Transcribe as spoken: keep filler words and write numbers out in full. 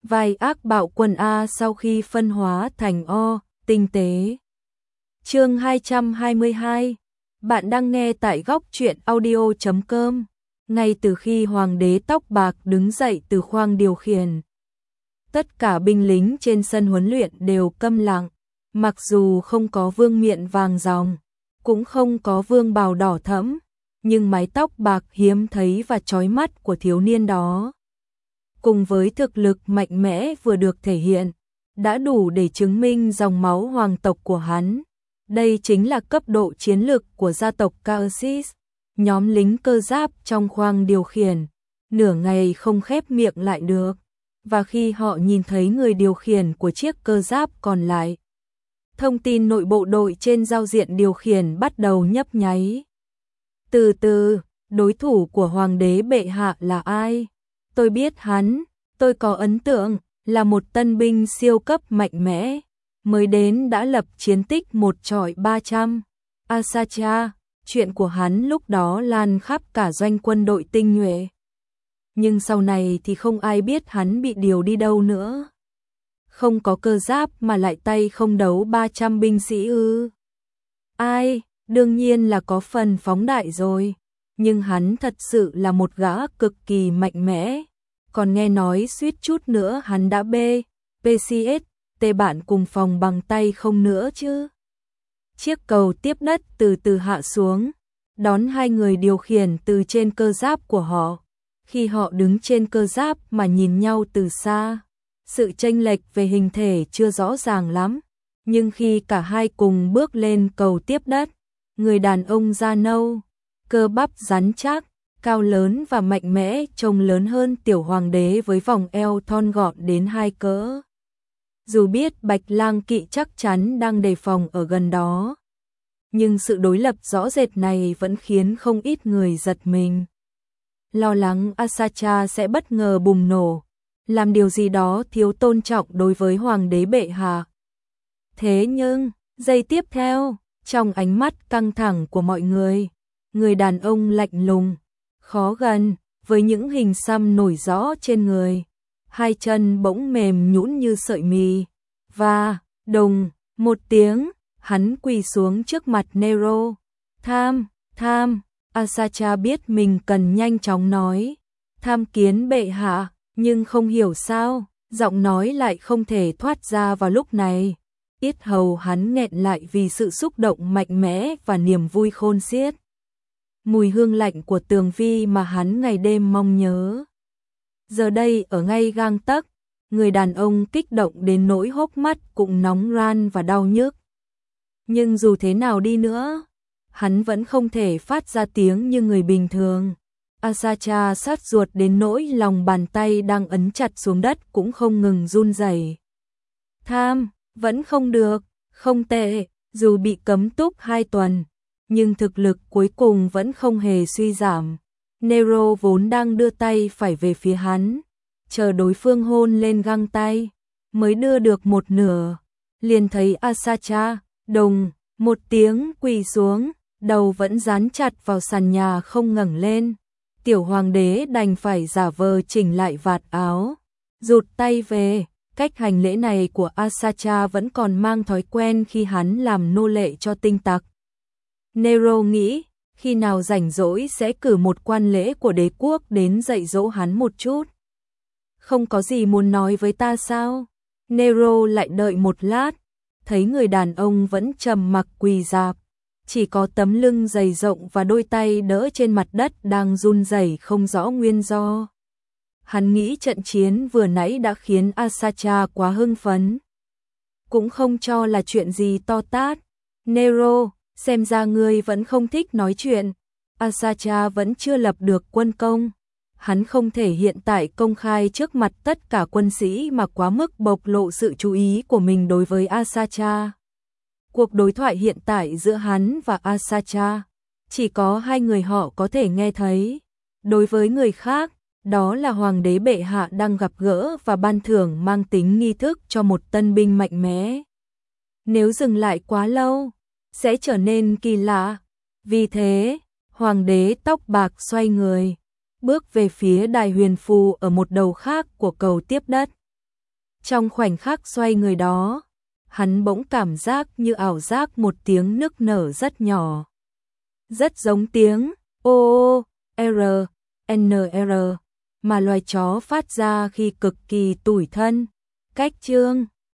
vai ác bạo quân A sau khi phân hóa thành O, tinh tế. Chương hai trăm hai mươi hai. Bạn đang nghe tại góc truyện audio chấm com. Ngay từ khi hoàng đế tóc bạc đứng dậy từ khoang điều khiển, tất cả binh lính trên sân huấn luyện đều câm lặng, mặc dù không có vương miện vàng ròng, cũng không có vương bào đỏ thẫm, nhưng mái tóc bạc hiếm thấy và chói mắt của thiếu niên đó, cùng với thực lực mạnh mẽ vừa được thể hiện, đã đủ để chứng minh dòng máu hoàng tộc của hắn. Đây chính là cấp độ chiến lược của gia tộc Caersis. Nhóm lính cơ giáp trong khoang điều khiển nửa ngày không khép miệng lại được, và khi họ nhìn thấy người điều khiển của chiếc cơ giáp còn lại, thông tin nội bộ đội trên giao diện điều khiển bắt đầu nhấp nháy. Từ từ, đối thủ của hoàng đế bệ hạ là ai? Tôi biết hắn, tôi có ấn tượng, là một tân binh siêu cấp mạnh mẽ, mới đến đã lập chiến tích một trọi ba trăm. Asacha, chuyện của hắn lúc đó lan khắp cả doanh quân đội tinh nhuệ. Nhưng sau này thì không ai biết hắn bị điều đi đâu nữa. Không có cơ giáp mà lại tay không đấu ba trăm binh sĩ ư? Ai, đương nhiên là có phần phóng đại rồi. Nhưng hắn thật sự là một gã cực kỳ mạnh mẽ. Còn nghe nói suýt chút nữa hắn đã bê, pê xê ét, tê bạn cùng phòng bằng tay không nữa chứ. Chiếc cầu tiếp đất từ từ hạ xuống, đón hai người điều khiển từ trên cơ giáp của họ. Khi họ đứng trên cơ giáp mà nhìn nhau từ xa, sự chênh lệch về hình thể chưa rõ ràng lắm. Nhưng khi cả hai cùng bước lên cầu tiếp đất, người đàn ông da nâu, cơ bắp rắn chắc, cao lớn và mạnh mẽ, trông lớn hơn tiểu hoàng đế với vòng eo thon gọn đến hai cỡ. Dù biết Bạch Lang Kỵ chắc chắn đang đề phòng ở gần đó, nhưng sự đối lập rõ rệt này vẫn khiến không ít người giật mình. Lo lắng Asacha sẽ bất ngờ bùng nổ, làm điều gì đó thiếu tôn trọng đối với hoàng đế bệ hạ. Thế nhưng, giây tiếp theo, trong ánh mắt căng thẳng của mọi người, người đàn ông lạnh lùng, khó gần, với những hình xăm nổi rõ trên người, hai chân bỗng mềm nhũn như sợi mì, và, đùng, một tiếng, hắn quỳ xuống trước mặt Nero. Tham, tham, Asacha biết mình cần nhanh chóng nói, tham kiến bệ hạ, nhưng không hiểu sao, giọng nói lại không thể thoát ra vào lúc này. Yết hầu hắn nghẹn lại vì sự xúc động mạnh mẽ và niềm vui khôn xiết. Mùi hương lạnh của tường vi mà hắn ngày đêm mong nhớ, giờ đây ở ngay gang tấc. Người đàn ông kích động đến nỗi hốc mắt cũng nóng ran và đau nhức. Nhưng dù thế nào đi nữa, hắn vẫn không thể phát ra tiếng như người bình thường. Asacha sát ruột đến nỗi lòng bàn tay đang ấn chặt xuống đất cũng không ngừng run rẩy. Tham, vẫn không được, không tệ, dù bị cấm túc hai tuần, nhưng thực lực cuối cùng vẫn không hề suy giảm. Nero vốn đang đưa tay phải về phía hắn, chờ đối phương hôn lên găng tay, mới đưa được một nửa, liền thấy Asacha, đùng, một tiếng quỳ xuống, đầu vẫn dán chặt vào sàn nhà không ngẩng lên. Tiểu hoàng đế đành phải giả vờ chỉnh lại vạt áo, rụt tay về. Cách hành lễ này của Asacha vẫn còn mang thói quen khi hắn làm nô lệ cho tinh tặc. Nero nghĩ, khi nào rảnh rỗi sẽ cử một quan lễ của đế quốc đến dạy dỗ hắn một chút. Không có gì muốn nói với ta sao? Nero lại đợi một lát, thấy người đàn ông vẫn trầm mặc quỳ rạp, chỉ có tấm lưng dày rộng và đôi tay đỡ trên mặt đất đang run rẩy không rõ nguyên do. Hắn nghĩ trận chiến vừa nãy đã khiến Asacha quá hưng phấn, cũng không cho là chuyện gì to tát. Nero, xem ra ngươi vẫn không thích nói chuyện. Asacha vẫn chưa lập được quân công. Hắn không thể hiện tại công khai trước mặt tất cả quân sĩ mà quá mức bộc lộ sự chú ý của mình đối với Asacha. Cuộc đối thoại hiện tại giữa hắn và Asacha, chỉ có hai người họ có thể nghe thấy. Đối với người khác, đó là hoàng đế bệ hạ đang gặp gỡ và ban thưởng mang tính nghi thức cho một tân binh mạnh mẽ. Nếu dừng lại quá lâu, sẽ trở nên kỳ lạ. Vì thế, hoàng đế tóc bạc xoay người, bước về phía đài huyền phù ở một đầu khác của cầu tiếp đất. Trong khoảnh khắc xoay người đó, hắn bỗng cảm giác như ảo giác một tiếng nức nở rất nhỏ. Rất giống tiếng O, R, N, R mà loài chó phát ra khi cực kỳ tủi thân. Cách chương